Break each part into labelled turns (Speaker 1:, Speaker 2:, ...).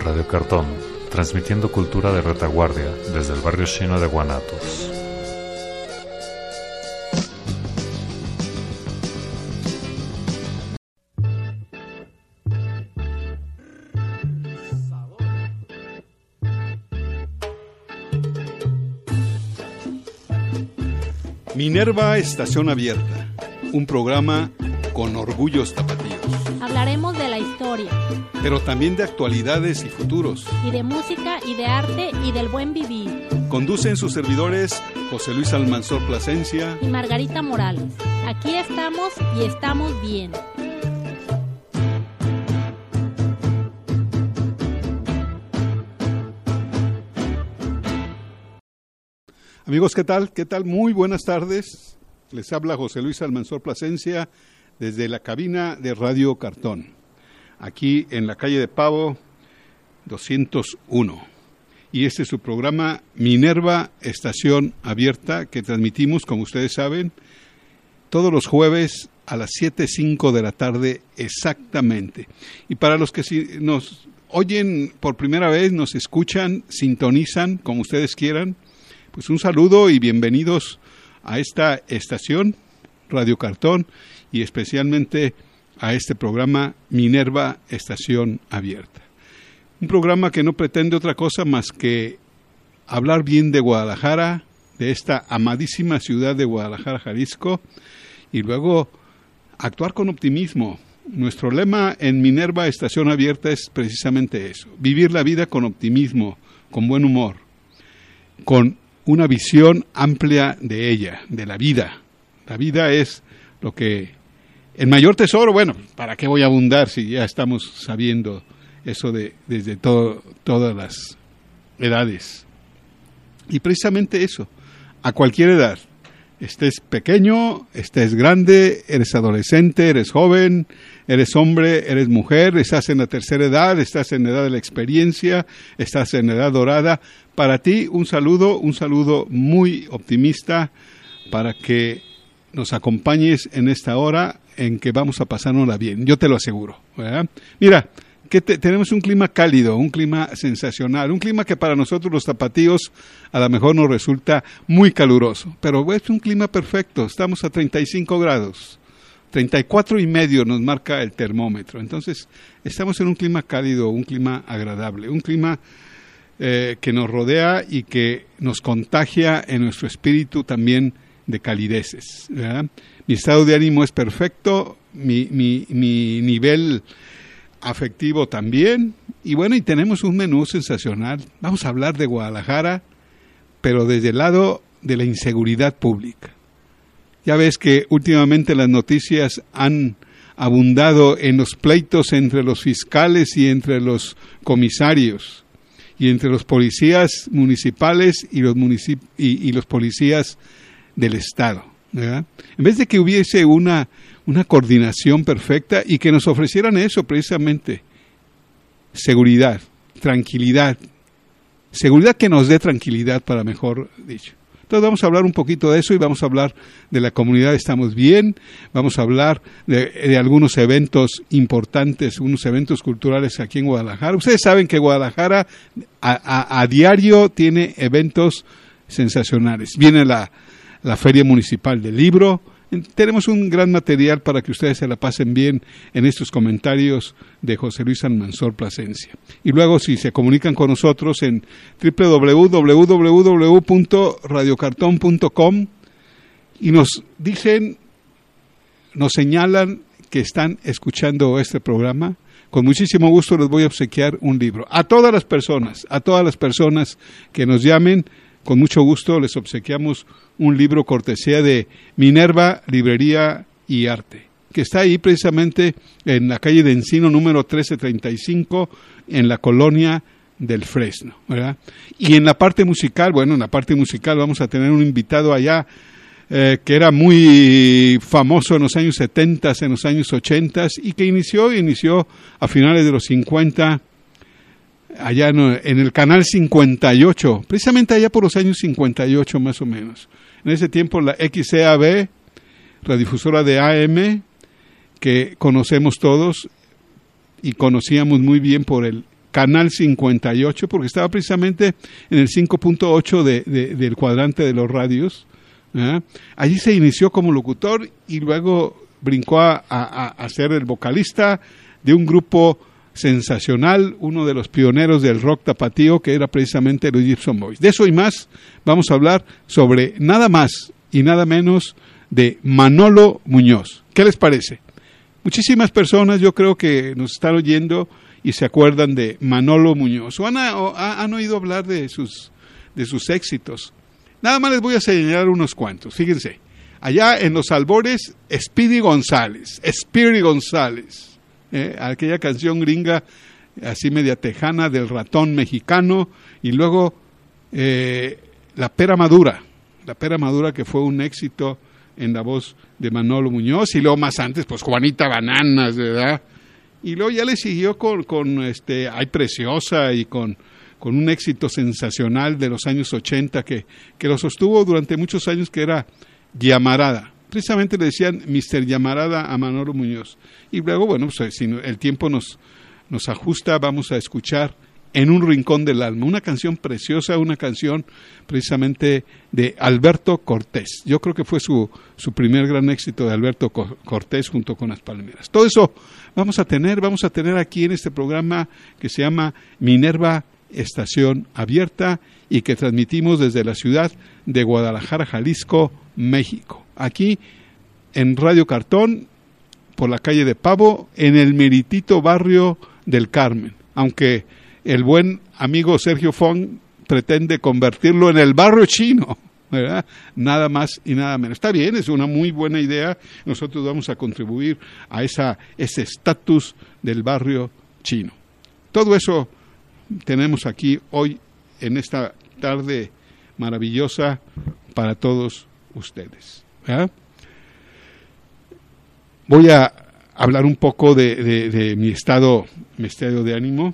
Speaker 1: Radio Cartón, transmitiendo cultura de retaguardia desde el barrio chino de Guanatos.
Speaker 2: Minerva Estación Abierta, un programa con orgullos tapatíos.
Speaker 3: Hablaremos de la historia,
Speaker 2: pero también de actualidades y futuros.
Speaker 3: Y de música y de arte y del buen vivir.
Speaker 2: Conducen sus servidores José Luis Almanzor Plasencia
Speaker 3: y Margarita Morales. Aquí estamos y estamos bien.
Speaker 2: Amigos, ¿qué tal? ¿Qué tal? Muy buenas tardes. Les habla José Luis Almanzor Plasencia desde la cabina de Radio Cartón, aquí en la calle de Pavo 201. Y este es su programa Minerva Estación Abierta, que transmitimos, como ustedes saben, todos los jueves a las 7:05 de la tarde exactamente. Y para los que nos oyen por primera vez, nos escuchan, sintonizan, como ustedes quieran, pues un saludo y bienvenidos a esta estación, Radio Cartón, y especialmente a este programa Minerva Estación Abierta. Un programa que no pretende otra cosa más que hablar bien de Guadalajara, de esta amadísima ciudad de Guadalajara, Jalisco, y luego actuar con optimismo. Nuestro lema en Minerva Estación Abierta es precisamente eso: vivir la vida con optimismo, con buen humor, con una visión amplia de ella, de la vida. La vida es lo que, el mayor tesoro. Bueno, ¿para qué voy a abundar si ya estamos sabiendo eso desde todas las edades? Y precisamente eso, a cualquier edad, estés pequeño, estés grande, eres adolescente, eres joven, eres hombre, eres mujer, estás en la tercera edad, estás en la edad de la experiencia, estás en la edad dorada. Para ti un saludo muy optimista para que nos acompañes en esta hora en que vamos a pasárnosla bien, yo te lo aseguro, ¿verdad? Mira, que tenemos un clima cálido, un clima sensacional, un clima que para nosotros los tapatíos a lo mejor nos resulta muy caluroso, pero es un clima perfecto. Estamos a 35 grados, 34.5 nos marca el termómetro. Entonces estamos en un clima cálido, un clima agradable, un clima que nos rodea y que nos contagia en nuestro espíritu también de calideces, ¿verdad? Mi estado de ánimo es perfecto, mi nivel afectivo también, y bueno, y tenemos un menú sensacional. Vamos a hablar de Guadalajara, pero desde el lado de la inseguridad pública. Ya ves que últimamente las noticias han abundado en los pleitos entre los fiscales y entre los comisarios, y entre los policías municipales y los policías del Estado, ¿verdad? En vez de que hubiese una coordinación perfecta y que nos ofrecieran eso precisamente, seguridad, tranquilidad, seguridad que nos dé tranquilidad, para mejor dicho. Entonces vamos a hablar un poquito de eso y vamos a hablar de la comunidad Estamos Bien, vamos a hablar de algunos eventos importantes, unos eventos culturales aquí en Guadalajara. Ustedes saben que Guadalajara a diario tiene eventos sensacionales. Viene la Feria Municipal del Libro. Tenemos un gran material para que ustedes se la pasen bien en estos comentarios de José Luis Almanzor Plasencia. Y luego, si se comunican con nosotros en www.radiocartón.com y nos señalan que están escuchando este programa, con muchísimo gusto les voy a obsequiar un libro. A todas las personas que nos llamen, con mucho gusto les obsequiamos un libro cortesía de Minerva Librería y Arte, que está ahí precisamente en la calle de Encino número 1335, en la colonia del Fresno, ¿verdad? Y en la parte musical, vamos a tener un invitado allá que era muy famoso en los años 70, en los años 80, y que inició a finales de los 50, allá en el canal 58, precisamente allá por los años 58 más o menos. En ese tiempo la XCAB, radiodifusora de AM, que conocemos todos y conocíamos muy bien por el Canal 58, porque estaba precisamente en el 5.8 del cuadrante de los radios. Allí se inició como locutor y luego brincó a ser el vocalista de un grupo sensacional, uno de los pioneros del rock tapatío, que era precisamente los Gypsum Boys. De eso y más vamos a hablar sobre nada más y nada menos de Manolo Muñoz. ¿Qué les parece? Muchísimas personas yo creo que nos están oyendo y se acuerdan de Manolo Muñoz o han oído hablar de sus éxitos. Nada más les voy a señalar unos cuantos. Fíjense, allá en los albores, Speedy González, aquella canción gringa así media tejana del ratón mexicano, y luego La Pera Madura, que fue un éxito en la voz de Manolo Muñoz, y luego más antes, pues Juanita Bananas, ¿verdad? Y luego ya le siguió con Ay Preciosa, y con un éxito sensacional de los años 80 que lo sostuvo durante muchos años, que era Llamarada. Precisamente le decían Mr. Llamarada a Manolo Muñoz. Y luego, bueno, pues si el tiempo nos ajusta, vamos a escuchar En un rincón del alma, una canción preciosa, una canción precisamente de Alberto Cortés. Yo creo que fue su primer gran éxito, de Alberto Cortés junto con Las Palmeras. Todo eso vamos a tener aquí en este programa que se llama Minerva Estación Abierta, y que transmitimos desde la ciudad de Guadalajara, Jalisco, México. Aquí en Radio Cartón, por la calle de Pavo, en el meritito barrio del Carmen, aunque el buen amigo Sergio Fong pretende convertirlo en el barrio chino, ¿verdad? Nada más y nada menos. Está bien, es una muy buena idea. Nosotros vamos a contribuir a ese estatus del barrio chino. Todo eso tenemos aquí hoy en esta tarde maravillosa para todos ustedes, ¿verdad? Voy a hablar un poco de mi estado de ánimo.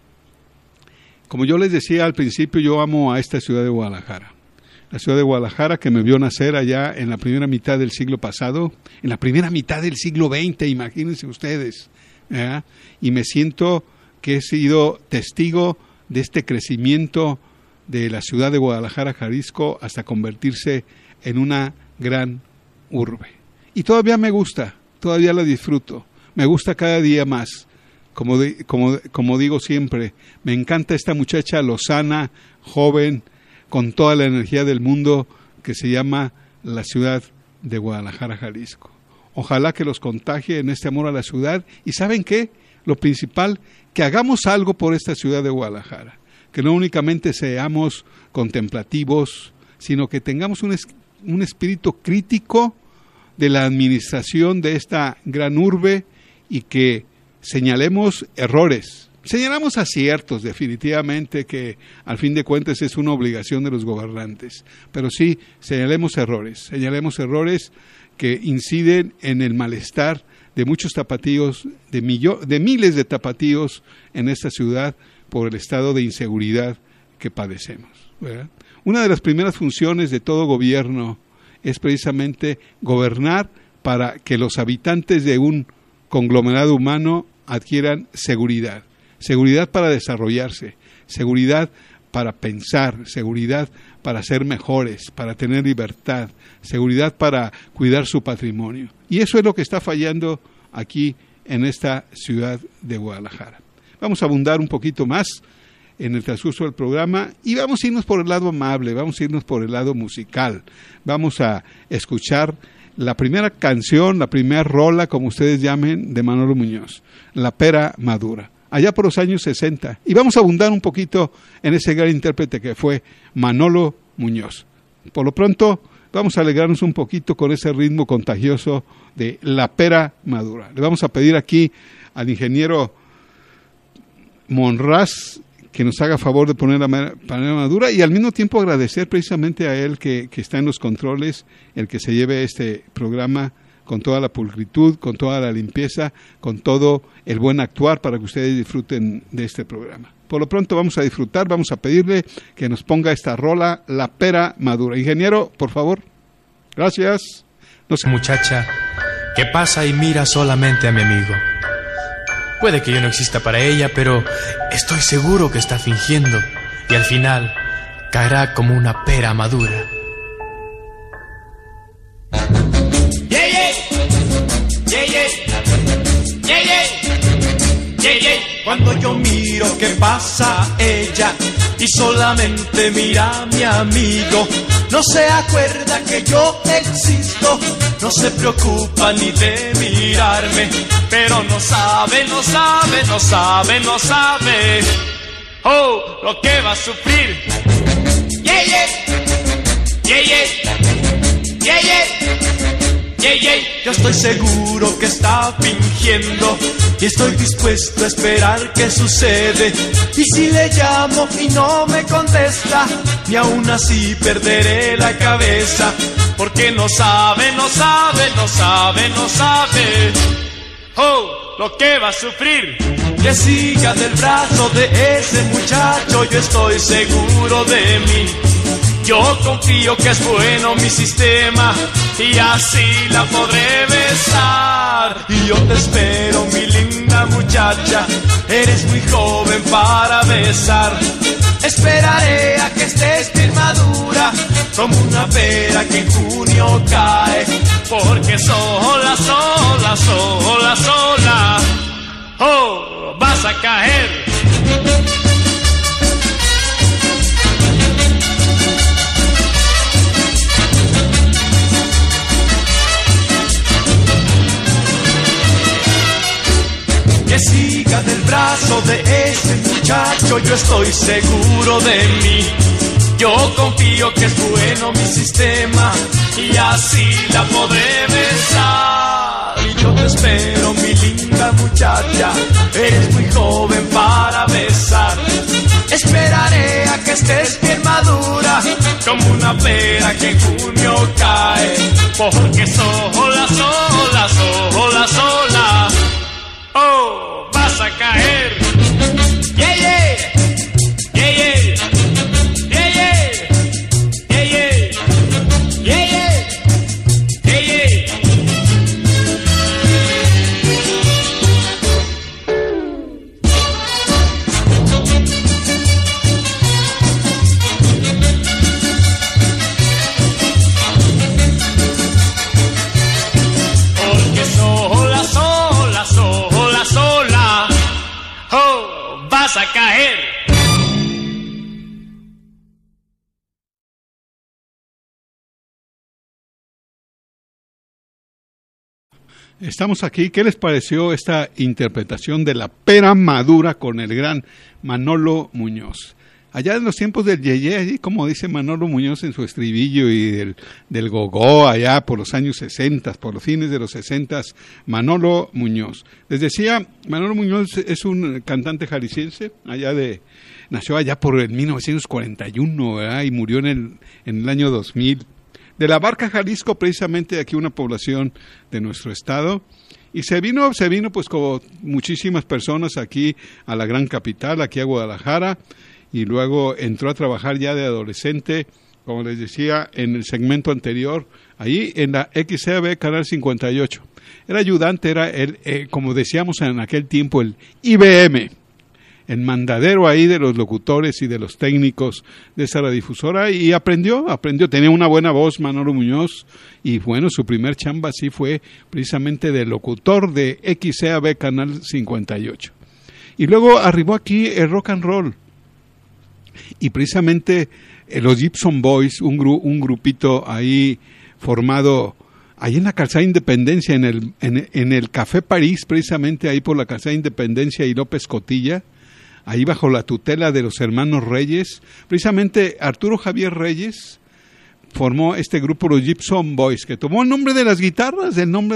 Speaker 2: Como yo les decía al principio, yo amo a esta ciudad de Guadalajara. La ciudad de Guadalajara, que me vio nacer allá en la primera mitad del siglo pasado, en la primera mitad del siglo XX, imagínense ustedes, ¿verdad? Y me siento que he sido testigo de este crecimiento de la ciudad de Guadalajara, Jalisco, hasta convertirse en una gran urbe. Y todavía me gusta, todavía la disfruto, me gusta cada día más. Como digo siempre, me encanta esta muchacha lozana, joven, con toda la energía del mundo, que se llama la ciudad de Guadalajara, Jalisco. Ojalá que los contagie en este amor a la ciudad. ¿Y saben qué? Lo principal, que hagamos algo por esta ciudad de Guadalajara. Que no únicamente seamos contemplativos, sino que tengamos un espíritu crítico de la administración de esta gran urbe, y que señalemos errores, señalamos aciertos, definitivamente, que al fin de cuentas es una obligación de los gobernantes, pero sí señalemos errores que inciden en el malestar de muchos tapatíos, de miles de tapatíos en esta ciudad, por el estado de inseguridad que padecemos, ¿verdad? Una de las primeras funciones de todo gobierno es precisamente gobernar para que los habitantes de un conglomerado humano adquieran seguridad para desarrollarse, seguridad para pensar, seguridad para ser mejores, para tener libertad, seguridad para cuidar su patrimonio. Y eso es lo que está fallando aquí en esta ciudad de Guadalajara. Vamos a abundar un poquito más en el transcurso del programa y vamos a irnos por el lado amable, vamos a irnos por el lado musical. Vamos a escuchar la primera canción, la primera rola, como ustedes llamen, de Manolo Muñoz, La Pera Madura, allá por los años 60. Y vamos a abundar un poquito en ese gran intérprete que fue Manolo Muñoz. Por lo pronto, vamos a alegrarnos un poquito con ese ritmo contagioso de La Pera Madura. Le vamos a pedir aquí al ingeniero Monraz que nos haga favor de poner la pera madura, y al mismo tiempo agradecer precisamente a él que está en los controles, el que se lleve este programa con toda la pulcritud, con toda la limpieza, con todo el buen actuar, para que ustedes disfruten de este programa. Por lo pronto vamos a disfrutar, vamos a pedirle que nos ponga esta rola, La Pera Madura. Ingeniero, por favor. Gracias.
Speaker 4: Muchacha, que pasa y mira solamente a mi amigo. Puede que yo no exista para ella, pero estoy seguro que está fingiendo. Y al final caerá como una pera madura.
Speaker 5: Cuando yo miro que pasa ella y solamente mira a mi amigo, no se acuerda que yo existo, no se preocupa ni de mirarme, pero no sabe, oh, lo que va a sufrir. Yo estoy seguro que está fingiendo y estoy dispuesto a esperar qué sucede. Y si le llamo y no me contesta, ni aún así perderé la cabeza, porque no sabe, oh, lo que va a sufrir. Que siga del brazo de ese muchacho, yo estoy seguro de mí. Yo confío que es bueno mi sistema y así la podré besar. Y yo te espero, mi linda muchacha, eres muy joven para besar. Esperaré a que estés bien madura, como una pera que en junio cae, porque sola, oh, vas a caer. Que siga del brazo de ese muchacho, yo estoy seguro de mí. Yo confío que es bueno mi sistema y así la podré besar. Y yo te espero, mi linda muchacha, eres muy joven para besar. Esperaré a que estés bien madura, como una pera que en junio cae, porque sola, oh, vas a caer. A caer.
Speaker 2: Estamos aquí. ¿Qué les pareció esta interpretación de La Pera Madura con el gran Manolo Muñoz? Allá en los tiempos del yeye, como dice Manolo Muñoz en su estribillo, y del gogó, allá por los años 60, por los fines de los 60, Manolo Muñoz. Les decía, Manolo Muñoz es un cantante jalisciense, nació allá por el 1941, ¿verdad? Y murió en el año 2000. De La Barca, Jalisco, precisamente aquí una población de nuestro estado. Y se vino pues como muchísimas personas aquí a la gran capital, aquí a Guadalajara. Y luego entró a trabajar ya de adolescente, como les decía en el segmento anterior, ahí en la XCAB Canal 58. Era ayudante, era como decíamos en aquel tiempo, el IBM, el mandadero ahí de los locutores y de los técnicos de esa radiodifusora, y aprendió, tenía una buena voz Manolo Muñoz, y bueno, su primer chamba sí fue precisamente de locutor de XCAB Canal 58. Y luego arribó aquí el rock and roll. Y precisamente los Gibson Boys, un grupito ahí formado ahí en la Calzada Independencia, en el Café París, precisamente ahí por la Calzada Independencia y López Cotilla, ahí bajo la tutela de los hermanos Reyes. Precisamente Arturo Javier Reyes formó este grupo, los Gibson Boys, que tomó el nombre de las guitarras,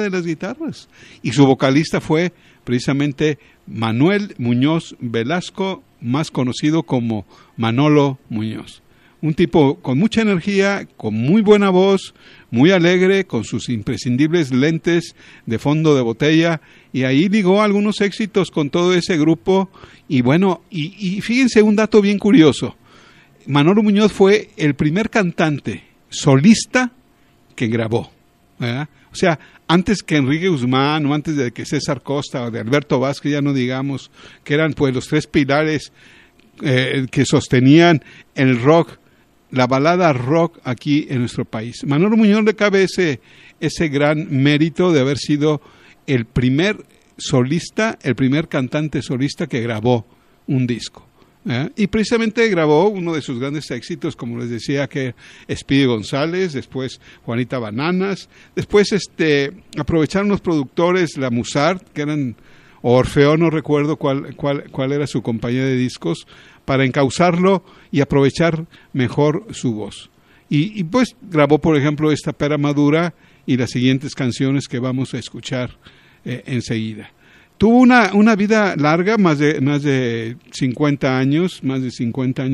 Speaker 2: y su vocalista fue precisamente Manuel Muñoz Velasco, más conocido como Manolo Muñoz. Un tipo con mucha energía, con muy buena voz, muy alegre, con sus imprescindibles lentes de fondo de botella, y ahí ligó algunos éxitos con todo ese grupo. Y bueno, y fíjense un dato bien curioso. Manolo Muñoz fue el primer cantante solista que grabó, ¿verdad? O sea, antes que Enrique Guzmán, o antes de que César Costa o de Alberto Vázquez, ya no digamos, que eran pues los tres pilares que sostenían el rock, la balada rock aquí en nuestro país. Manolo Muñoz le cabe ese gran mérito de haber sido el primer solista, el primer cantante solista que grabó un disco. Y precisamente grabó uno de sus grandes éxitos, como les decía, que Speedy González, después Juanita Bananas, después aprovecharon los productores, la Musart, que eran, o Orfeo, no recuerdo cuál era su compañía de discos, para encauzarlo y aprovechar mejor su voz. Y pues grabó, por ejemplo, esta Pera Madura y las siguientes canciones que vamos a escuchar enseguida. Tuvo una vida larga, más de 50 años, no de 50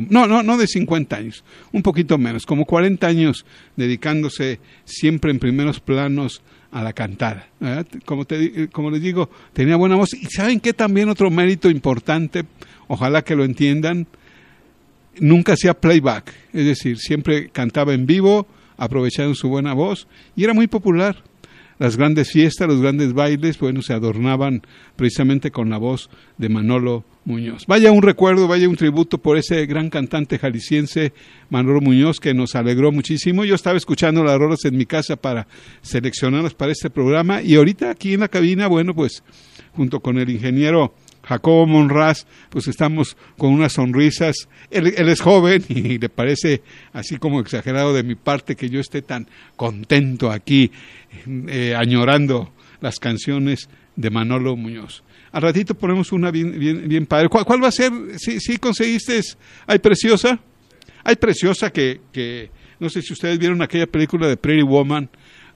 Speaker 2: años, un poquito menos, como 40 años dedicándose siempre en primeros planos a la cantada. Como les digo, tenía buena voz. Y ¿saben qué? También otro mérito importante, ojalá que lo entiendan, nunca hacía playback, es decir, siempre cantaba en vivo, aprovechando su buena voz, y era muy popular. Las grandes fiestas, los grandes bailes, bueno, se adornaban precisamente con la voz de Manolo Muñoz. Vaya un recuerdo, vaya un tributo por ese gran cantante jalisciense, Manolo Muñoz, que nos alegró muchísimo. Yo estaba escuchando las rolas en mi casa para seleccionarlas para este programa, y ahorita aquí en la cabina, bueno, pues, junto con el ingeniero Jacobo Monraz, pues estamos con unas sonrisas. Él es joven y le parece así como exagerado de mi parte que yo esté tan contento aquí, añorando las canciones de Manolo Muñoz. Al ratito ponemos una bien padre. ¿Cuál va a ser? ¿Sí conseguiste? ¿Hay Preciosa? Hay Preciosa que no sé si ustedes vieron aquella película de Pretty Woman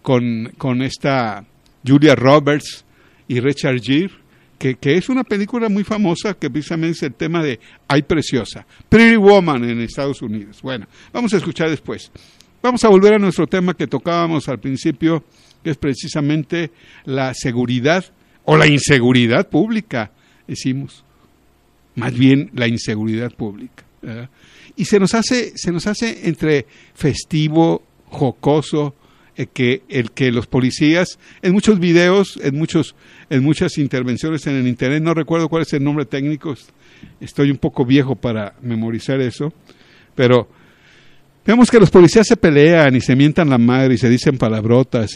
Speaker 2: con esta Julia Roberts y Richard Gere, que es una película muy famosa, que precisamente es el tema de Ay Preciosa, Pretty Woman en Estados Unidos. Bueno, vamos a escuchar después. Vamos a volver a nuestro tema que tocábamos al principio, que es precisamente la seguridad o la inseguridad pública, decimos, más bien la inseguridad pública, ¿verdad? Y se nos hace entre festivo, jocoso, que los policías, en muchos videos, en muchas intervenciones en el internet, no recuerdo cuál es el nombre técnico, estoy un poco viejo para memorizar eso, pero vemos que los policías se pelean y se mientan la madre y se dicen palabrotas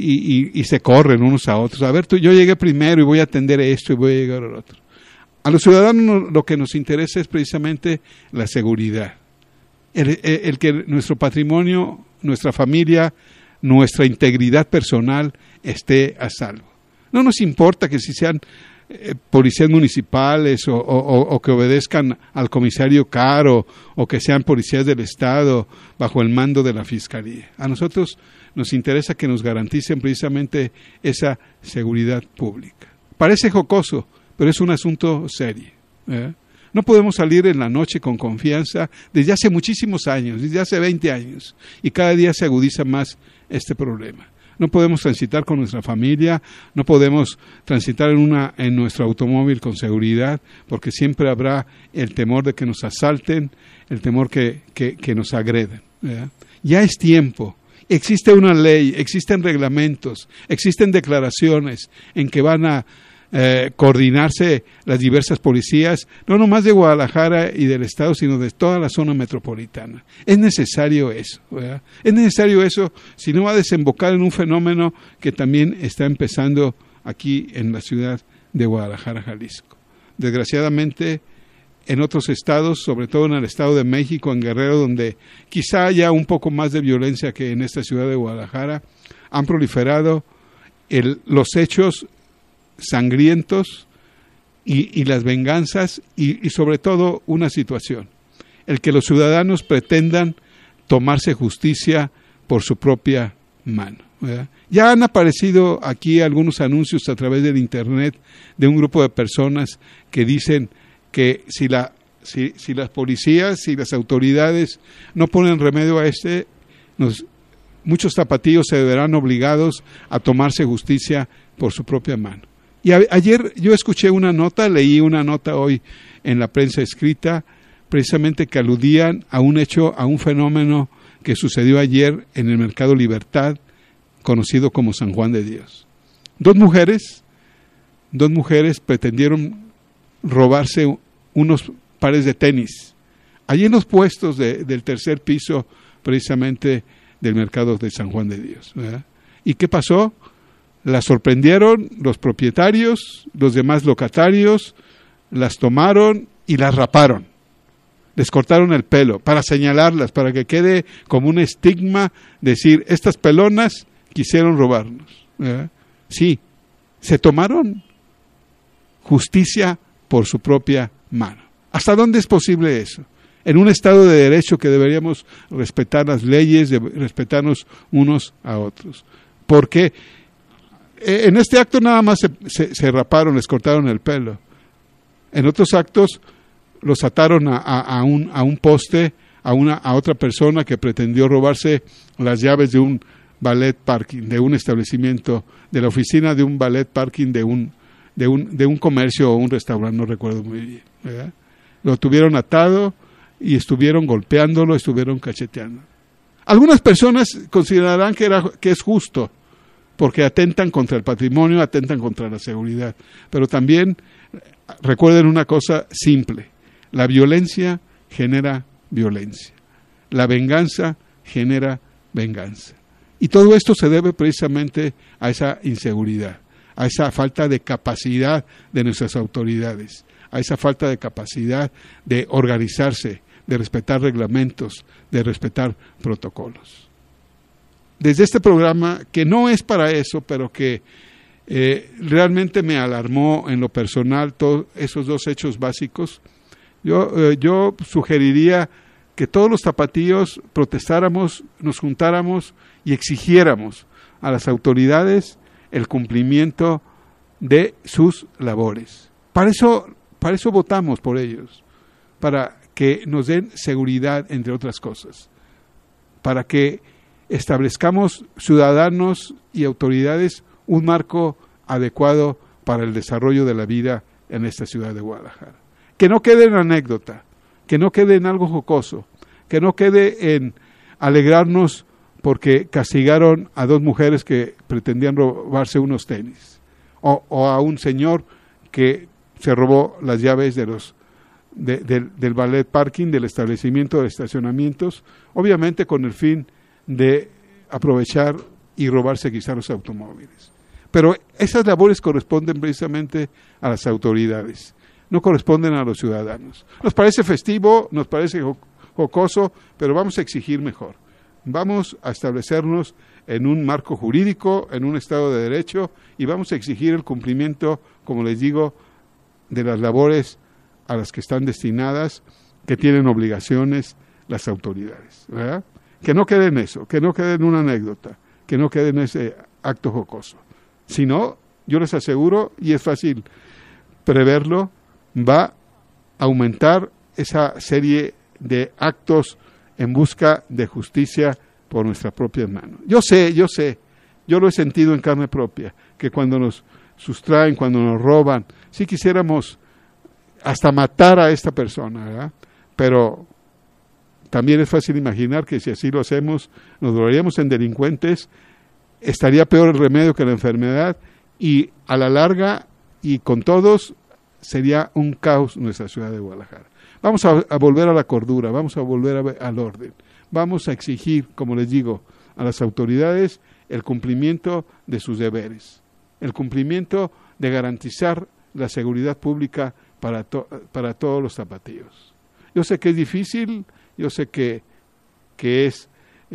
Speaker 2: y se corren unos a otros. A ver, yo llegué primero y voy a atender esto y voy a llegar al otro. A los ciudadanos lo que nos interesa es precisamente la seguridad, el que nuestro patrimonio, nuestra familia, nuestra integridad personal esté a salvo. No nos importa que si sean policías municipales o que obedezcan al comisario Caro o que sean policías del Estado bajo el mando de la Fiscalía. A nosotros nos interesa que nos garanticen precisamente esa seguridad pública. Parece jocoso, pero es un asunto serio, ¿eh? No podemos salir en la noche con confianza desde hace muchísimos años, desde hace 20 años, y cada día se agudiza más este problema. No podemos transitar con nuestra familia, no podemos transitar en nuestro automóvil con seguridad, porque siempre habrá el temor de que nos asalten, el temor que nos agredan, ¿verdad? Ya es tiempo. Existe una ley, existen reglamentos, existen declaraciones en que van a coordinarse las diversas policías, no nomás de Guadalajara y del Estado, sino de toda la zona metropolitana. Es necesario eso, ¿verdad? Es necesario eso, si no va a desembocar en un fenómeno que también está empezando aquí en la ciudad de Guadalajara, Jalisco. Desgraciadamente, en otros estados, sobre todo en el Estado de México, en Guerrero, donde quizá haya un poco más de violencia que en esta ciudad de Guadalajara, han proliferado los hechos sangrientos y las venganzas y sobre todo una situación, el que los ciudadanos pretendan tomarse justicia por su propia mano, ¿verdad? Ya han aparecido aquí algunos anuncios a través del internet de un grupo de personas que dicen que si las policías, si las autoridades no ponen remedio a muchos tapatíos se verán obligados a tomarse justicia por su propia mano. Y ayer yo escuché leí una nota hoy en la prensa escrita, precisamente que aludían a un fenómeno que sucedió ayer en el Mercado Libertad, conocido como San Juan de Dios. Dos mujeres pretendieron robarse unos pares de tenis, allí en los puestos del tercer piso, precisamente del mercado de San Juan de Dios, ¿verdad? ¿Y qué pasó? Las sorprendieron los propietarios, los demás locatarios, las tomaron y las raparon. Les cortaron el pelo para señalarlas, para que quede como un estigma, decir, estas pelonas quisieron robarnos, ¿verdad? Sí, se tomaron justicia por su propia mano. ¿Hasta dónde es posible eso? En un Estado de Derecho que deberíamos respetar las leyes, respetarnos unos a otros. Porque en este acto nada más se raparon, les cortaron el pelo. En otros actos los ataron a un poste, a otra persona que pretendió robarse las llaves de un valet parking, de un establecimiento, de la oficina de un valet parking de un comercio o un restaurante, no recuerdo muy bien, ¿verdad? Lo tuvieron atado y estuvieron golpeándolo, estuvieron cacheteando. Algunas personas considerarán que es justo, porque atentan contra el patrimonio, atentan contra la seguridad. Pero también recuerden una cosa simple: la violencia genera violencia, la venganza genera venganza. Y todo esto se debe precisamente a esa inseguridad, a esa falta de capacidad de nuestras autoridades, a esa falta de capacidad de organizarse, de respetar reglamentos, de respetar protocolos. Desde este programa, que no es para eso, pero que realmente me alarmó en lo personal todos esos dos hechos básicos, yo sugeriría que todos los tapatíos protestáramos, nos juntáramos y exigiéramos a las autoridades el cumplimiento de sus labores. Para eso votamos por ellos, para que nos den seguridad, entre otras cosas, para que establezcamos ciudadanos y autoridades un marco adecuado para el desarrollo de la vida en esta ciudad de Guadalajara. Que no quede en anécdota, que no quede en algo jocoso, que no quede en alegrarnos porque castigaron a dos mujeres que pretendían robarse unos tenis, o a un señor que se robó las llaves del valet parking, del establecimiento de estacionamientos, obviamente con el fin de aprovechar y robarse quizá los automóviles. Pero esas labores corresponden precisamente a las autoridades, no corresponden a los ciudadanos. Nos parece festivo, nos parece jocoso, pero vamos a exigir mejor. Vamos a establecernos en un marco jurídico, en un Estado de Derecho, y vamos a exigir el cumplimiento, como les digo, de las labores a las que están destinadas, que tienen obligaciones las autoridades, ¿verdad? Que no quede en eso, que no quede en una anécdota, que no quede en ese acto jocoso. Si no, yo les aseguro, y es fácil preverlo, va a aumentar esa serie de actos en busca de justicia por nuestras propias manos. Yo sé, yo lo he sentido en carne propia, que cuando nos sustraen, cuando nos roban, sí quisiéramos hasta matar a esta persona, ¿verdad? Pero también es fácil imaginar que si así lo hacemos, nos volveríamos en delincuentes, estaría peor el remedio que la enfermedad, y a la larga, y con todos, sería un caos nuestra ciudad de Guadalajara. Vamos a volver a la cordura, vamos a volver al orden, vamos a exigir, como les digo, a las autoridades el cumplimiento de sus deberes, el cumplimiento de garantizar la seguridad pública para todos los tapatíos. Yo sé que es difícil, yo sé que es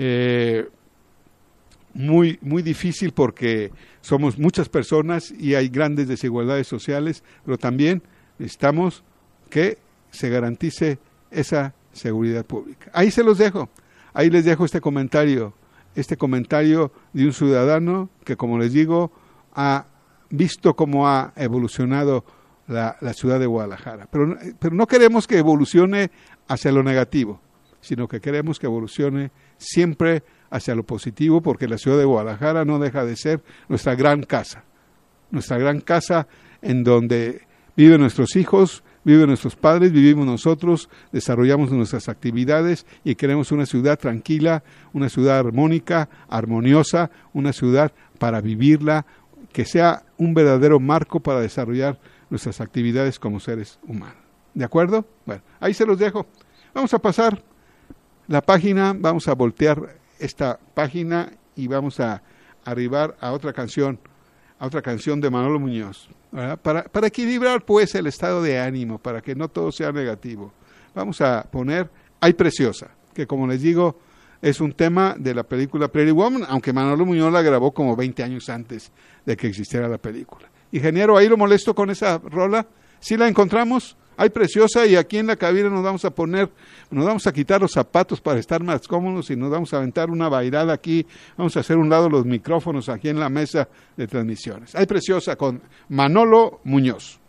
Speaker 2: muy, muy difícil porque somos muchas personas y hay grandes desigualdades sociales, pero también necesitamos que se garantice esa seguridad pública. Ahí se los dejo, ahí les dejo este comentario de un ciudadano que, como les digo, ha visto cómo ha evolucionado la ciudad de Guadalajara. Pero no queremos que evolucione hacia lo negativo, sino que queremos que evolucione siempre hacia lo positivo, porque la ciudad de Guadalajara no deja de ser nuestra gran casa en donde viven nuestros hijos, viven nuestros padres, vivimos nosotros, desarrollamos nuestras actividades y queremos una ciudad tranquila, una ciudad armónica, armoniosa, una ciudad para vivirla, que sea un verdadero marco para desarrollar nuestras actividades como seres humanos. ¿De acuerdo? Bueno, ahí se los dejo. Vamos a pasar la página, vamos a voltear esta página y vamos a arribar a otra canción de Manolo Muñoz, ¿verdad? Para equilibrar pues el estado de ánimo, para que no todo sea negativo. Vamos a poner Ay Preciosa, que como les digo, es un tema de la película Pretty Woman, aunque Manolo Muñoz la grabó como 20 años antes de que existiera la película. Ingeniero, ahí lo molesto con esa rola. ¿Sí la encontramos? Ay Preciosa, y aquí en la cabina nos vamos a quitar los zapatos para estar más cómodos y nos vamos a aventar una bailada aquí, vamos a hacer un lado los micrófonos aquí en la mesa de transmisiones. Ay Preciosa con Manolo Muñoz.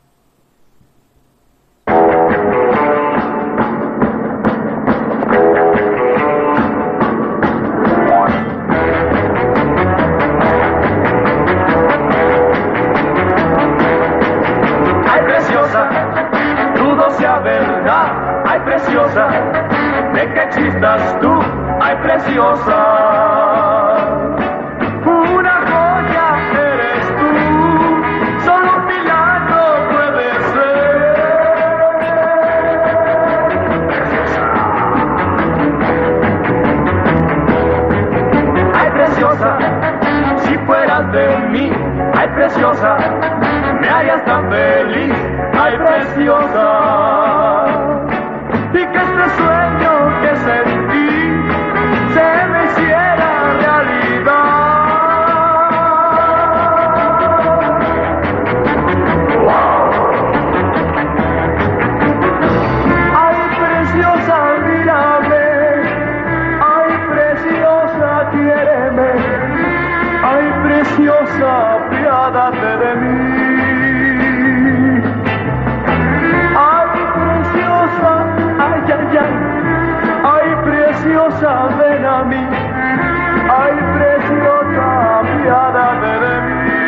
Speaker 5: Ay preciosa, de que existas tú, ay preciosa, una joya eres tú, solo un milagro puede ser. Ay preciosa, si fueras de mí, ay preciosa, me harías tan feliz, ay preciosa. Y que este sueño que sentí se me hiciera realidad. ¡Wow! Ay, preciosa, mírame. Ay, preciosa, quiéreme. Ay, preciosa, apiádate de mí. Ay, preciosa, ven a mí. Ay, preciosa, apiádate de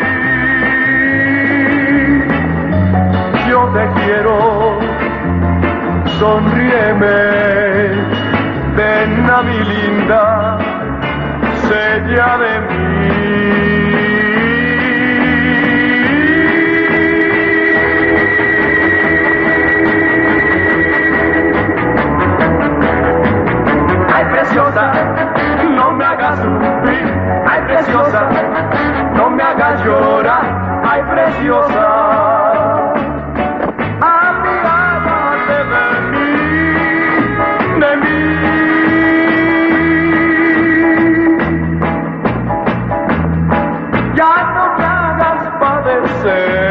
Speaker 5: mí. Yo te quiero, sonríeme. Ven a mi linda, sella de mí. No me hagas sufrir, ay preciosa, no me hagas llorar, ay preciosa, apiádate de mí, de mí. Ya no me hagas padecer.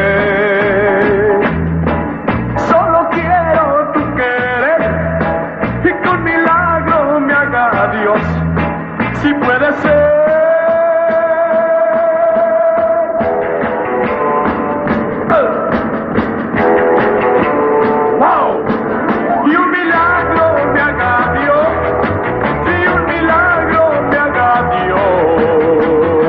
Speaker 5: Si puede ser. Wow. Y un milagro me haga Dios. Y un milagro me haga Dios.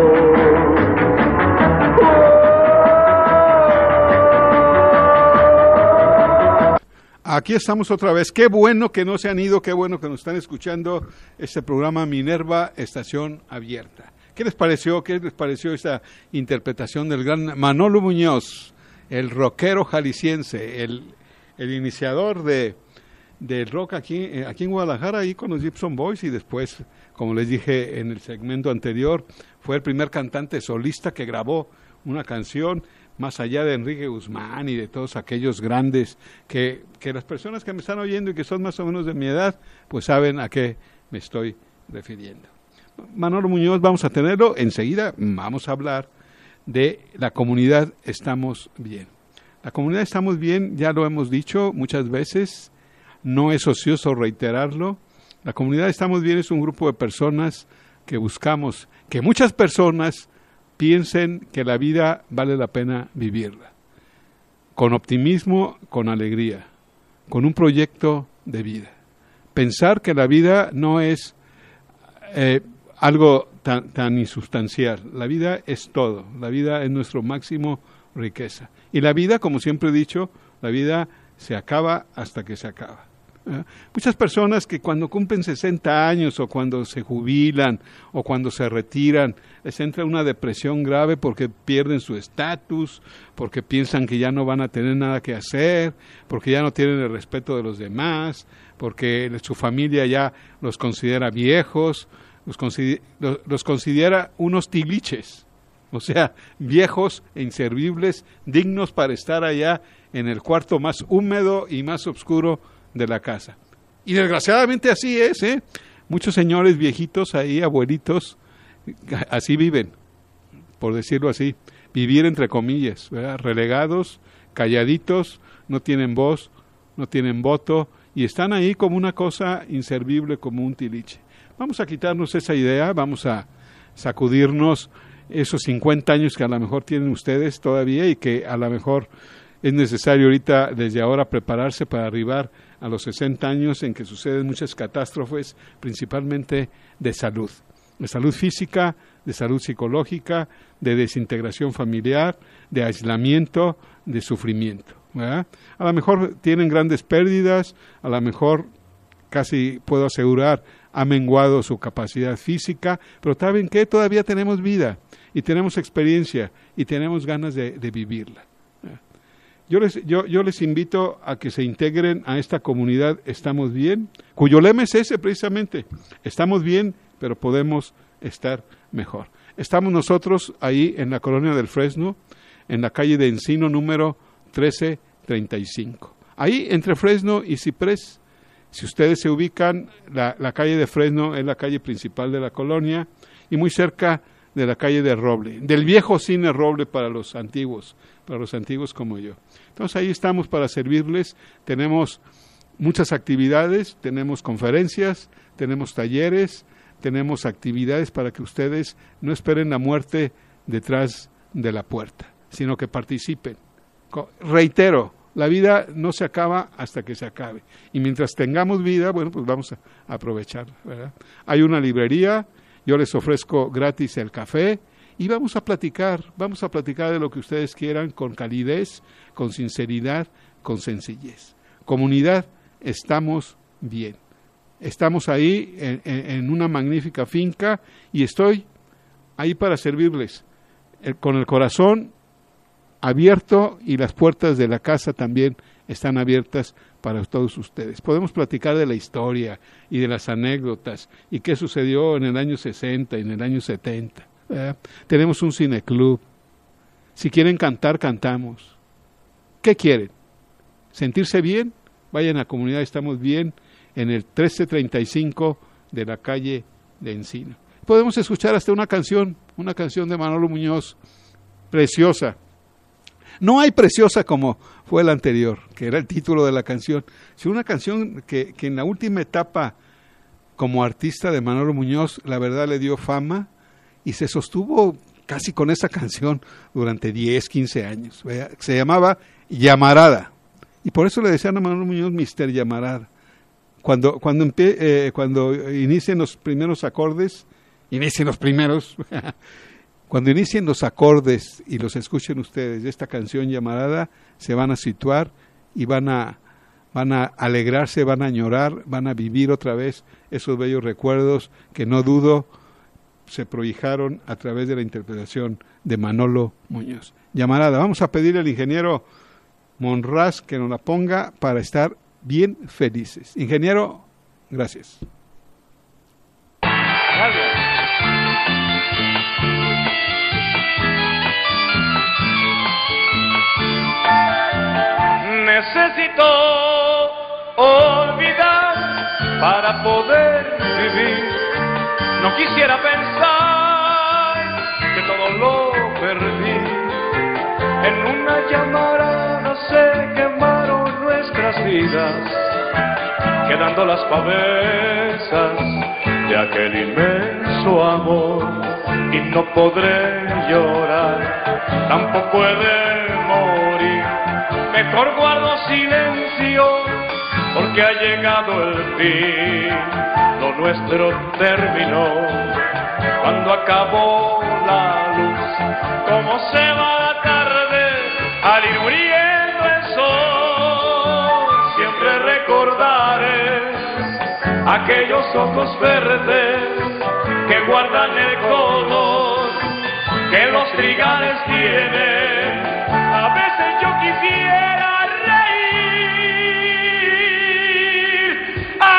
Speaker 2: Aquí estamos otra vez. Qué bueno que no se han ido, qué bueno que nos están escuchando este programa Minerva Estación Abierta. ¿Qué les pareció? ¿Qué les pareció esta interpretación del gran Manolo Muñoz, el rockero jalisciense, el iniciador del rock aquí en Guadalajara, ahí con los Gibson Boys, y después, como les dije en el segmento anterior, fue el primer cantante solista que grabó una canción más allá de Enrique Guzmán y de todos aquellos grandes que las personas que me están oyendo y que son más o menos de mi edad, pues saben a qué me estoy refiriendo. Manolo Muñoz vamos a tenerlo enseguida. Vamos a hablar de la comunidad Estamos Bien. La comunidad Estamos Bien, ya lo hemos dicho muchas veces, no es ocioso reiterarlo. La comunidad Estamos Bien es un grupo de personas que buscamos que muchas personas piensen que la vida vale la pena vivirla, con optimismo, con alegría, con un proyecto de vida. Pensar que la vida no es algo tan insustancial. La vida es todo. La vida es nuestro máximo riqueza. Y la vida, como siempre he dicho, la vida se acaba hasta que se acaba. Muchas personas que cuando cumplen 60 años o cuando se jubilan o cuando se retiran les entra una depresión grave porque pierden su estatus, porque piensan que ya no van a tener nada que hacer, porque ya no tienen el respeto de los demás, porque su familia ya los considera viejos, los considera unos tiliches, o sea, viejos e inservibles, dignos para estar allá en el cuarto más húmedo y más oscuro de la casa. Y desgraciadamente así es, muchos señores viejitos ahí, abuelitos, así viven, por decirlo así, vivir entre comillas, ¿verdad? Relegados, calladitos, no tienen voz, no tienen voto, y están ahí como una cosa inservible, como un tiliche. Vamos a quitarnos esa idea, vamos a sacudirnos esos 50 años que a lo mejor tienen ustedes todavía y que a lo mejor es necesario ahorita, desde ahora, prepararse para arribar a los 60 años en que suceden muchas catástrofes, principalmente de salud física, de salud psicológica, de desintegración familiar, de aislamiento, de sufrimiento, ¿verdad? A lo mejor tienen grandes pérdidas, a lo mejor, casi puedo asegurar, ha menguado su capacidad física, pero ¿saben qué? Todavía tenemos vida, y tenemos experiencia, y tenemos ganas de vivirla. Yo les invito a que se integren a esta comunidad Estamos Bien, cuyo lema es ese precisamente, estamos bien, pero podemos estar mejor. Estamos nosotros ahí en la colonia del Fresno, en la calle de Encino número 1335. Ahí entre Fresno y Ciprés, si ustedes se ubican, la calle de Fresno es la calle principal de la colonia y muy cerca de la calle de Roble, del viejo cine Roble para los antiguos como yo. Entonces ahí estamos para servirles, tenemos muchas actividades, tenemos conferencias, tenemos talleres, tenemos actividades para que ustedes no esperen la muerte detrás de la puerta, sino que participen. Reitero, la vida no se acaba hasta que se acabe. Y mientras tengamos vida, bueno, pues vamos a aprovecharla, ¿verdad? Hay una librería, yo les ofrezco gratis el café y vamos a platicar de lo que ustedes quieran con calidez, con sinceridad, con sencillez. Comunidad, estamos bien. Estamos ahí en una magnífica finca y estoy ahí para servirles, con el corazón abierto y las puertas de la casa también están abiertas para todos ustedes. Podemos platicar de la historia y de las anécdotas y qué sucedió en el año 60 y en el año 70. Tenemos un cineclub. Si quieren cantar, cantamos. ¿Qué quieren? ¿Sentirse bien? Vayan a Comunidad Estamos Bien en el 1335 de la calle de Encino. Podemos escuchar hasta una canción de Manolo Muñoz, preciosa. No hay preciosa como fue la anterior, que era el título de la canción, sino una canción que en la última etapa como artista de Manolo Muñoz, la verdad le dio fama y se sostuvo casi con esa canción durante 10, 15 años. Se llamaba Llamarada, y por eso le decían a Manolo Muñoz Mr. Llamarada. Cuando inicien los primeros acordes, cuando inicien los acordes y los escuchen ustedes de esta canción Llamarada, se van a situar y van a alegrarse, van a añorar, van a vivir otra vez esos bellos recuerdos que no dudo se prohijaron a través de la interpretación de Manolo Muñoz. Llamarada, vamos a pedirle al ingeniero Monraz que nos la ponga para estar bien felices. Ingeniero, gracias.
Speaker 5: Necesito olvidar para poder vivir. No quisiera pensar que todo lo perdí. En una llamarada se quemaron nuestras vidas, quedando las cabezas de aquel inmenso amor. Y no podré llorar, tampoco he de morir. Mejor guardo silencio, porque ha llegado el fin. Lo nuestro terminó cuando acabó la luz. Como se va la tarde al ir muriendo el sol. aquellos ojos verdes que guardan el color que los trigales tienen. A veces yo quisiera reír a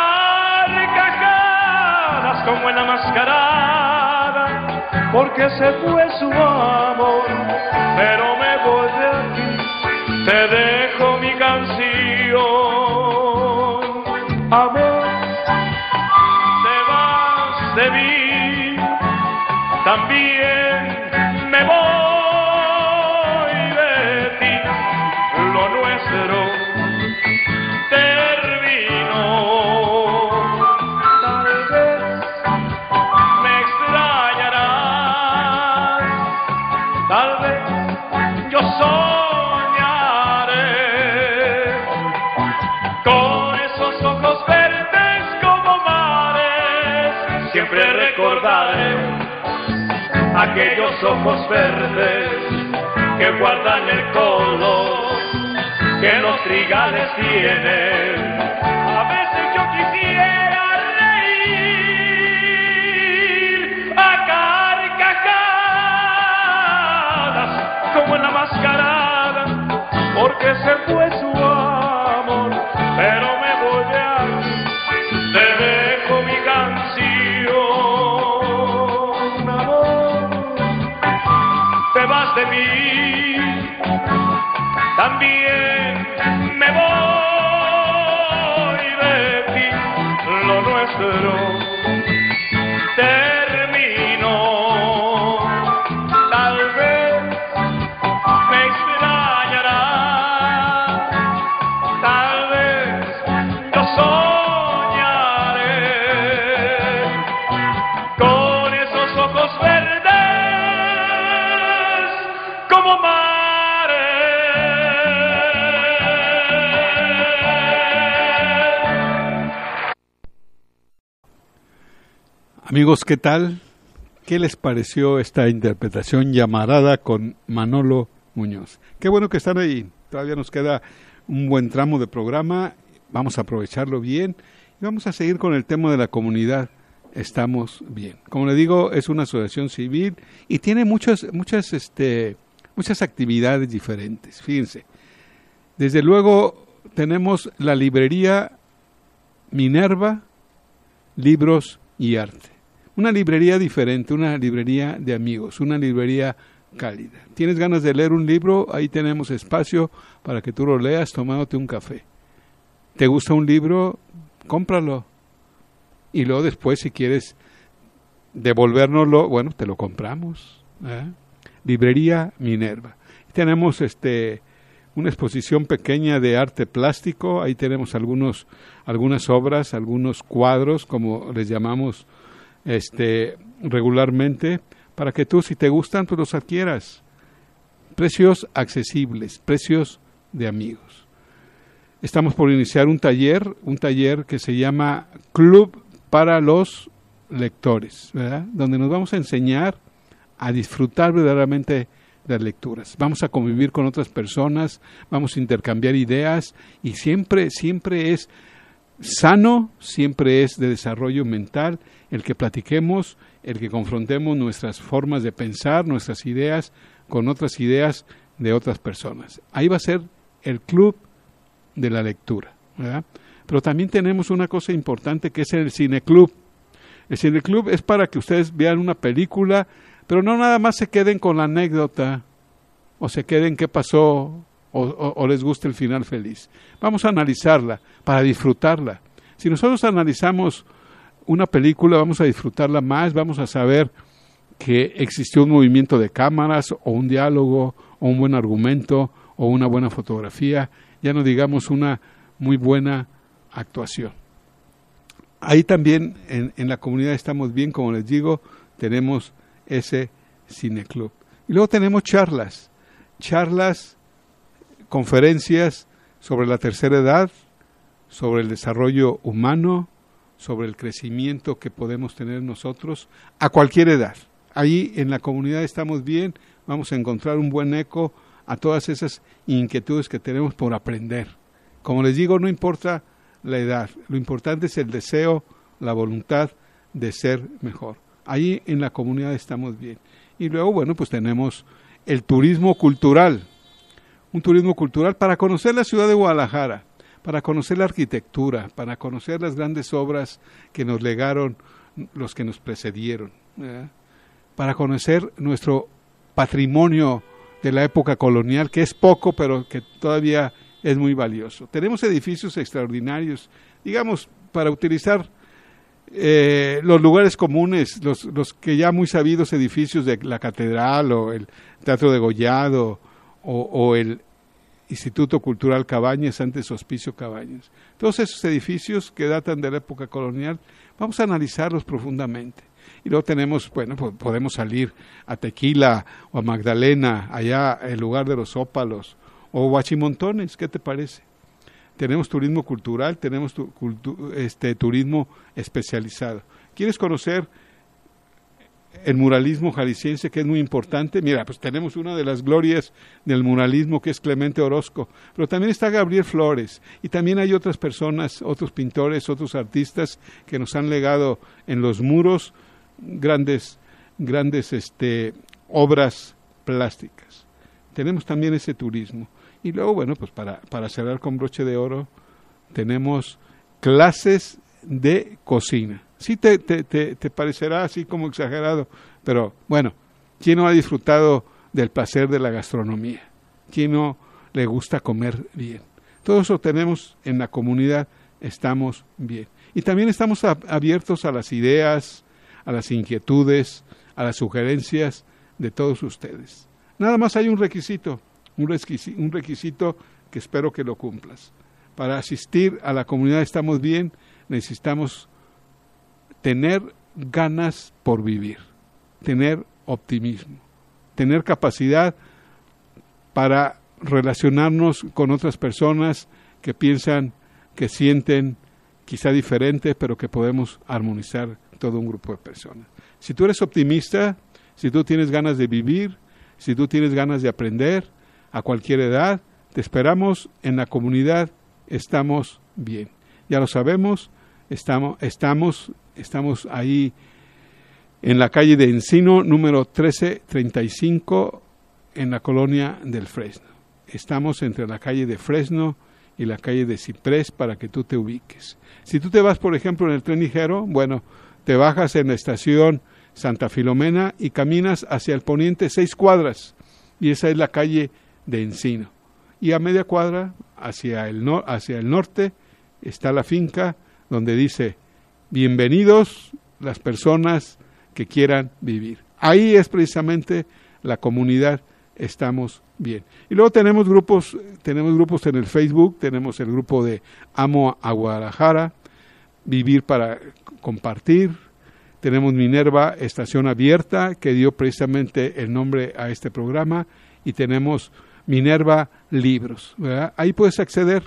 Speaker 5: carcajadas como en la mascarada, porque se fue su amor, pero me voy de aquí, te dejo mi canción. Amor, te vas de mí, también me voy de ti, lo nuestro terminó. Tal vez me extrañarás, tal vez yo soñaré con esos ojos verdes como mares. Siempre recordaré aquellos ojos verdes que guardan el color que los trigales tienen. A veces yo quisiera reír a carcajadas como en la mascarada, porque se fue su amor, pero me voy de aquí, te dejo mi canción. Amor, te vas de mí, también me voy de ti, lo nuestro terminó. Tal vez me extrañarás, tal vez yo soñaré con esos ojos verdes como mares.
Speaker 2: Amigos, ¿qué tal? ¿Qué les pareció esta interpretación llamarada con Manolo Muñoz? Qué bueno que están ahí. Todavía nos queda un buen tramo de programa. Vamos a aprovecharlo bien y vamos a seguir con el tema de la comunidad. Estamos bien. Como le digo, es una asociación civil y tiene muchas actividades diferentes. Fíjense. Desde luego tenemos la librería Minerva, Libros y Arte. Una librería diferente, una librería de amigos, una librería cálida. ¿Tienes ganas de leer un libro? Ahí tenemos espacio para que tú lo leas tomándote un café. ¿Te gusta un libro? Cómpralo. Y luego después, si quieres devolvérnoslo, bueno, te lo compramos. Librería Minerva. Tenemos una exposición pequeña de arte plástico. Ahí tenemos algunas obras, algunos cuadros, como les llamamos regularmente, para que tú, si te gustan, pues los adquieras. Precios accesibles, precios de amigos. Estamos por iniciar un taller que se llama Club para los Lectores, ¿verdad? Donde nos vamos a enseñar a disfrutar verdaderamente de las lecturas. Vamos a convivir con otras personas, vamos a intercambiar ideas y siempre es sano, siempre es de desarrollo mental el que platiquemos, el que confrontemos nuestras formas de pensar, nuestras ideas con otras ideas de otras personas. Ahí va a ser el club de la lectura, ¿verdad? Pero también tenemos una cosa importante que es el cineclub. El cineclub es para que ustedes vean una película, pero no nada más se queden con la anécdota o se queden qué pasó o les gusta el final feliz. Vamos a analizarla para disfrutarla. Si nosotros analizamos una película, vamos a disfrutarla más, vamos a saber que existió un movimiento de cámaras o un diálogo o un buen argumento o una buena fotografía, ya no digamos una muy buena actuación. Ahí también en la comunidad estamos bien, como les digo, tenemos ese cineclub. Y luego tenemos charlas, conferencias sobre la tercera edad, sobre el desarrollo humano, sobre el crecimiento que podemos tener nosotros a cualquier edad. Ahí en la comunidad estamos bien, vamos a encontrar un buen eco a todas esas inquietudes que tenemos por aprender. Como les digo, no importa la edad. Lo importante es el deseo, la voluntad de ser mejor. Ahí en la comunidad estamos bien. Y luego, bueno, pues tenemos el turismo cultural. Un turismo cultural para conocer la ciudad de Guadalajara, para conocer la arquitectura, para conocer las grandes obras que nos legaron los que nos precedieron, ¿verdad? Para conocer nuestro patrimonio de la época colonial, que es poco, pero que todavía es muy valioso. Tenemos edificios extraordinarios, digamos, para utilizar los lugares comunes, los que ya muy sabidos edificios de la Catedral o el Teatro de Gollado o el Instituto Cultural Cabañas, antes Hospicio Cabañas. Todos esos edificios que datan de la época colonial, vamos a analizarlos profundamente. Y luego tenemos, bueno, pues podemos salir a Tequila o a Magdalena, allá el lugar de los ópalos, o Huachimontones, ¿qué te parece? Tenemos turismo cultural, tenemos turismo especializado. ¿Quieres conocer el muralismo jalisciense, que es muy importante? Mira, pues tenemos una de las glorias del muralismo, que es Clemente Orozco, pero también está Gabriel Flores, y también hay otras personas, otros pintores, otros artistas que nos han legado en los muros grandes obras plásticas. Tenemos también ese turismo. Y luego, bueno, pues para cerrar con broche de oro, tenemos clases de cocina. Sí te parecerá así como exagerado, pero bueno, ¿quién no ha disfrutado del placer de la gastronomía? ¿Quién no le gusta comer bien? Todo eso tenemos en la comunidad, estamos bien. Y también estamos abiertos a las ideas, a las inquietudes, a las sugerencias de todos ustedes. Nada más hay un requisito que espero que lo cumplas. Para asistir a la comunidad Estamos Bien, necesitamos tener ganas por vivir, tener optimismo, tener capacidad para relacionarnos con otras personas que piensan, que sienten quizá diferente, pero que podemos armonizar todo un grupo de personas. Si tú eres optimista, si tú tienes ganas de vivir, si tú tienes ganas de aprender, a cualquier edad, te esperamos en la comunidad Estamos Bien. Ya lo sabemos, estamos ahí en la calle de Encino, número 1335, en la colonia del Fresno. Estamos entre la calle de Fresno y la calle de Ciprés para que tú te ubiques. Si tú te vas, por ejemplo, en el tren ligero, bueno, te bajas en la estación Santa Filomena y caminas hacia el poniente 6 cuadras, y esa es la calle de Encino. Y a media cuadra, hacia el norte, está la finca donde dice: bienvenidos las personas que quieran vivir. Ahí es precisamente la comunidad Estamos Bien. Y luego tenemos grupos en el Facebook, tenemos el grupo de Amo a Guadalajara, Vivir para Compartir, tenemos Minerva Estación Abierta, que dio precisamente el nombre a este programa, y tenemos Minerva Libros, ¿verdad? Ahí puedes acceder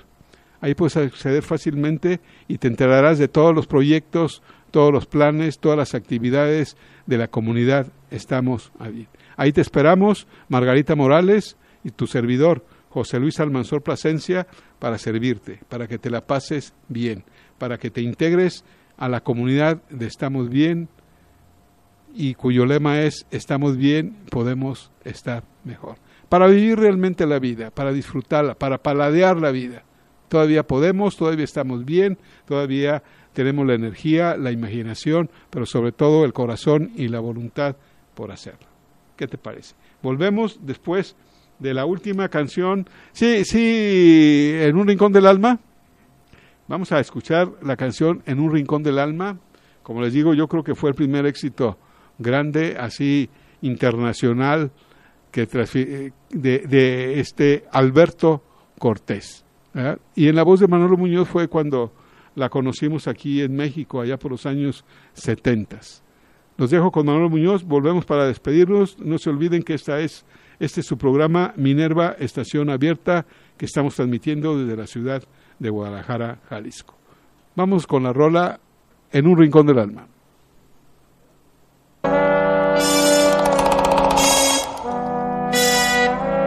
Speaker 2: fácilmente y te enterarás de todos los proyectos, todos los planes, todas las actividades de la comunidad Estamos Bien. Ahí te esperamos, Margarita Morales y tu servidor, José Luis Almanzor Plasencia, para servirte, para que te la pases bien, para que te integres a la comunidad de Estamos Bien, y cuyo lema es: estamos bien, podemos estar mejor. Para vivir realmente la vida, para disfrutarla, para paladear la vida. Todavía podemos, todavía estamos bien, todavía tenemos la energía, la imaginación, pero sobre todo el corazón y la voluntad por hacerlo. ¿Qué te parece? Volvemos después de la última canción. Sí, En un rincón del alma. Vamos a escuchar la canción En un rincón del alma. Como les digo, yo creo que fue el primer éxito grande, así internacional, de Alberto Cortés. ¿Verdad? Y en la voz de Manolo Muñoz fue cuando la conocimos aquí en México, allá por los años 70. Los dejo con Manolo Muñoz, volvemos para despedirnos. No se olviden que este es su programa Minerva Estación Abierta, que estamos transmitiendo desde la ciudad de Guadalajara, Jalisco. Vamos con la rola En un rincón del alma.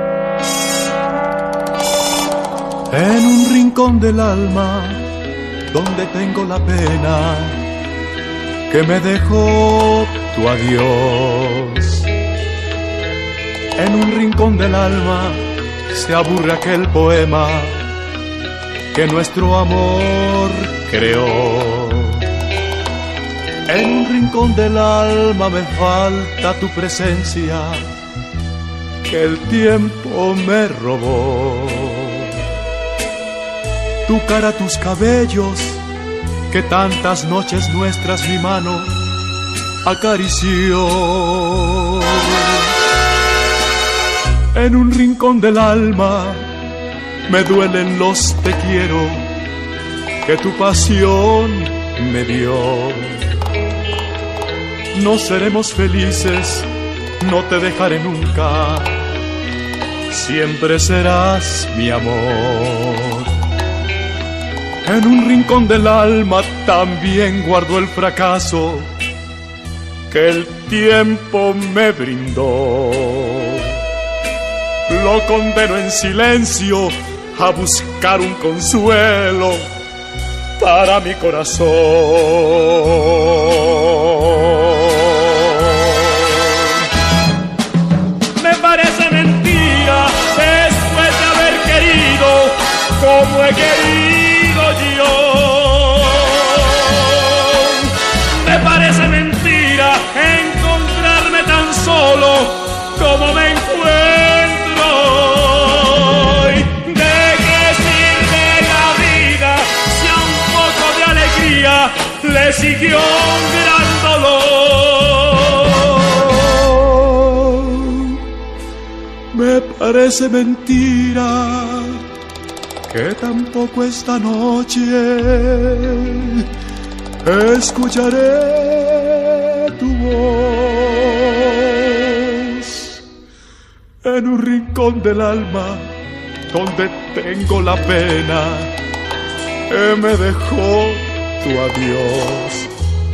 Speaker 6: En un rincón del alma
Speaker 5: donde tengo la pena que me dejó tu adiós. En un rincón del alma se aburre aquel poema que nuestro amor creó. En un rincón del alma me falta tu presencia, que el tiempo me robó. Tu cara, tus cabellos, que tantas noches nuestras mi mano acarició. En un rincón del alma me duelen los te quiero que tu pasión me dio. No seremos felices, no te dejaré nunca, siempre serás mi amor. En un rincón del alma también guardo el fracaso que el tiempo me brindó. Lo condeno en silencio a buscar un consuelo para mi corazón. Me parece mentira después de haber querido como he querido yo. Me parece mentira encontrarme tan solo como me encuentro hoy. ¿De qué sirve la vida si a un poco de alegría le siguió un gran dolor? Me parece mentira que tampoco esta noche escucharé tu voz. En un rincón del alma donde tengo la pena que me dejó tu adiós.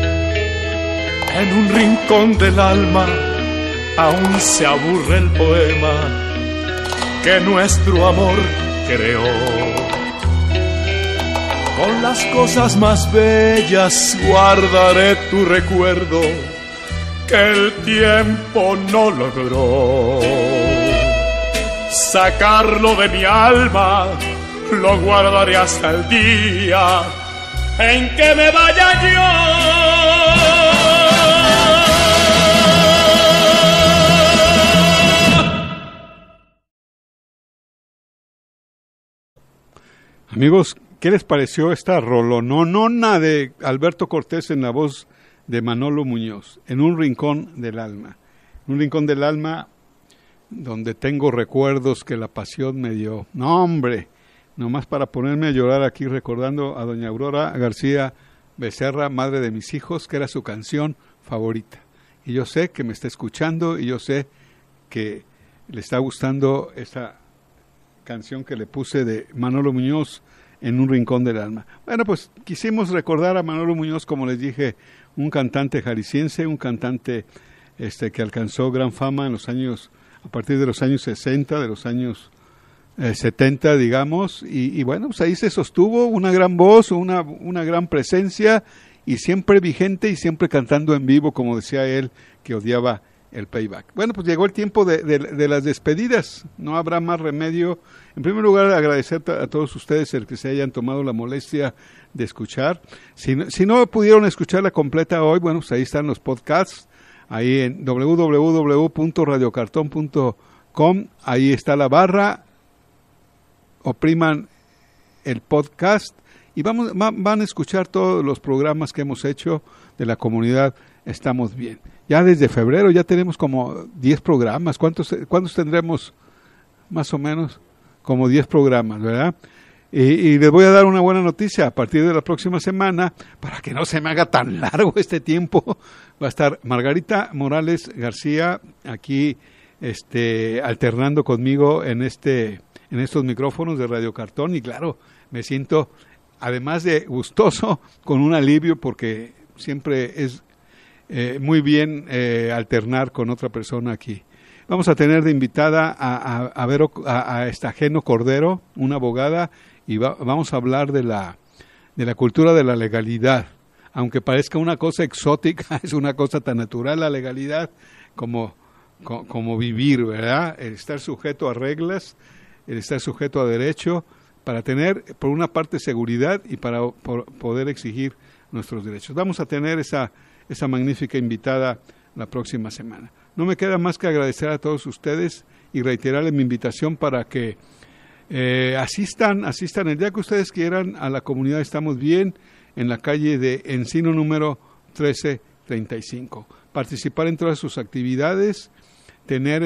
Speaker 5: En un rincón del alma aún se aburre el poema que nuestro amor creó. Con las cosas más bellas guardaré tu recuerdo que el tiempo no logró. Sacarlo de mi alma lo guardaré hasta el día en que me vaya yo.
Speaker 2: Amigos, ¿qué les pareció esta rolononona de Alberto Cortés en la voz de Manolo Muñoz? En un rincón del alma. En un rincón del alma donde tengo recuerdos que la pasión me dio. No, hombre, nomás para ponerme a llorar aquí recordando a doña Aurora García Becerra, madre de mis hijos, que era su canción favorita. Y yo sé que me está escuchando y yo sé que le está gustando esta canción que le puse de Manolo Muñoz, En un rincón del alma. Bueno, pues quisimos recordar a Manolo Muñoz, como les dije, un cantante jalisciense, un cantante que alcanzó gran fama en los años, a partir de los años 60, de los años 70, digamos, y bueno, pues ahí se sostuvo una gran voz, una gran presencia, y siempre vigente y siempre cantando en vivo, como decía él, que odiaba el playback. Bueno, pues llegó el tiempo de las despedidas, no habrá más remedio. En primer lugar, agradecer a todos ustedes el que se hayan tomado la molestia de escuchar. Si no pudieron escucharla completa hoy, bueno, pues ahí están los podcasts, ahí en www.radiocartón.com, ahí está la barra, opriman el podcast y van a escuchar todos los programas que hemos hecho de la comunidad Estamos Bien. Ya desde febrero ya tenemos como 10 programas. ¿Cuántos tendremos? Más o menos como 10 programas, ¿verdad? Y les voy a dar una buena noticia. A partir de la próxima semana, para que no se me haga tan largo este tiempo, va a estar Margarita Morales García aquí alternando conmigo en estos micrófonos de Radio Cartón. Y claro, me siento, además de gustoso, con un alivio porque siempre es muy bien alternar con otra persona aquí. Vamos a tener de invitada a Estajeno Cordero, una abogada, y vamos a hablar de de la cultura de la legalidad. Aunque parezca una cosa exótica, es una cosa tan natural la legalidad como vivir, ¿verdad? El estar sujeto a reglas, el estar sujeto a derecho, para tener, por una parte, seguridad y para poder exigir nuestros derechos. Vamos a tener esa magnífica invitada la próxima semana. No me queda más que agradecer a todos ustedes y reiterarles mi invitación para que asistan el día que ustedes quieran a la comunidad Estamos Bien, en la calle de Encino número 1335. Participar en todas sus actividades, tener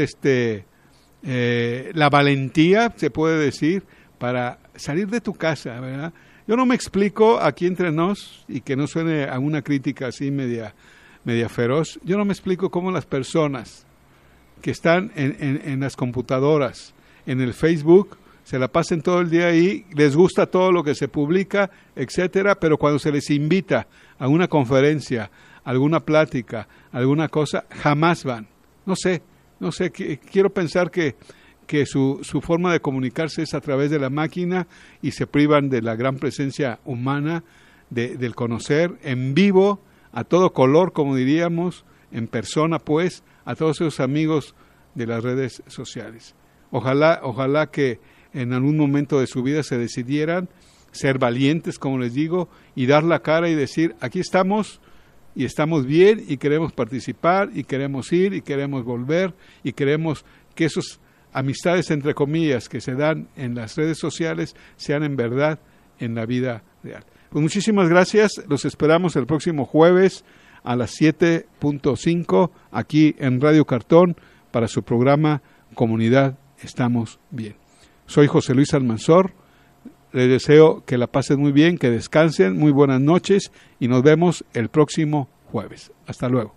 Speaker 2: la valentía, se puede decir, para salir de tu casa, ¿verdad? Yo no me explico, aquí entre nos, y que no suene a una crítica así media feroz, yo no me explico cómo las personas que están en las computadoras, en el Facebook, se la pasen todo el día ahí, les gusta todo lo que se publica, etcétera, pero cuando se les invita a una conferencia, alguna plática, alguna cosa, jamás van. No sé, quiero pensar que su forma de comunicarse es a través de la máquina y se privan de la gran presencia humana, del conocer en vivo, a todo color, como diríamos, en persona, pues, a todos esos amigos de las redes sociales. Ojalá que en algún momento de su vida se decidieran ser valientes, como les digo, y dar la cara y decir, aquí estamos y estamos bien y queremos participar y queremos ir y queremos volver y queremos que esos amistades, entre comillas, que se dan en las redes sociales sean en verdad en la vida real. Pues muchísimas gracias, los esperamos el próximo jueves a las 7:05 aquí en Radio Cartón para su programa Comunidad Estamos Bien. Soy José Luis Almanzor, les deseo que la pasen muy bien, que descansen, muy buenas noches y nos vemos el próximo jueves. Hasta luego.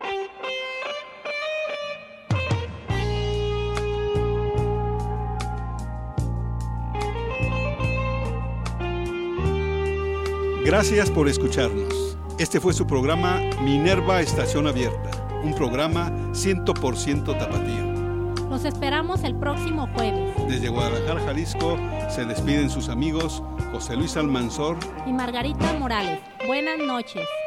Speaker 2: Gracias por escucharnos. Este fue su programa Minerva Estación Abierta, un programa 100% tapatío.
Speaker 3: Los esperamos el próximo jueves.
Speaker 2: Desde Guadalajara, Jalisco, se despiden sus amigos José Luis Almanzor
Speaker 3: y Margarita Morales. Buenas noches.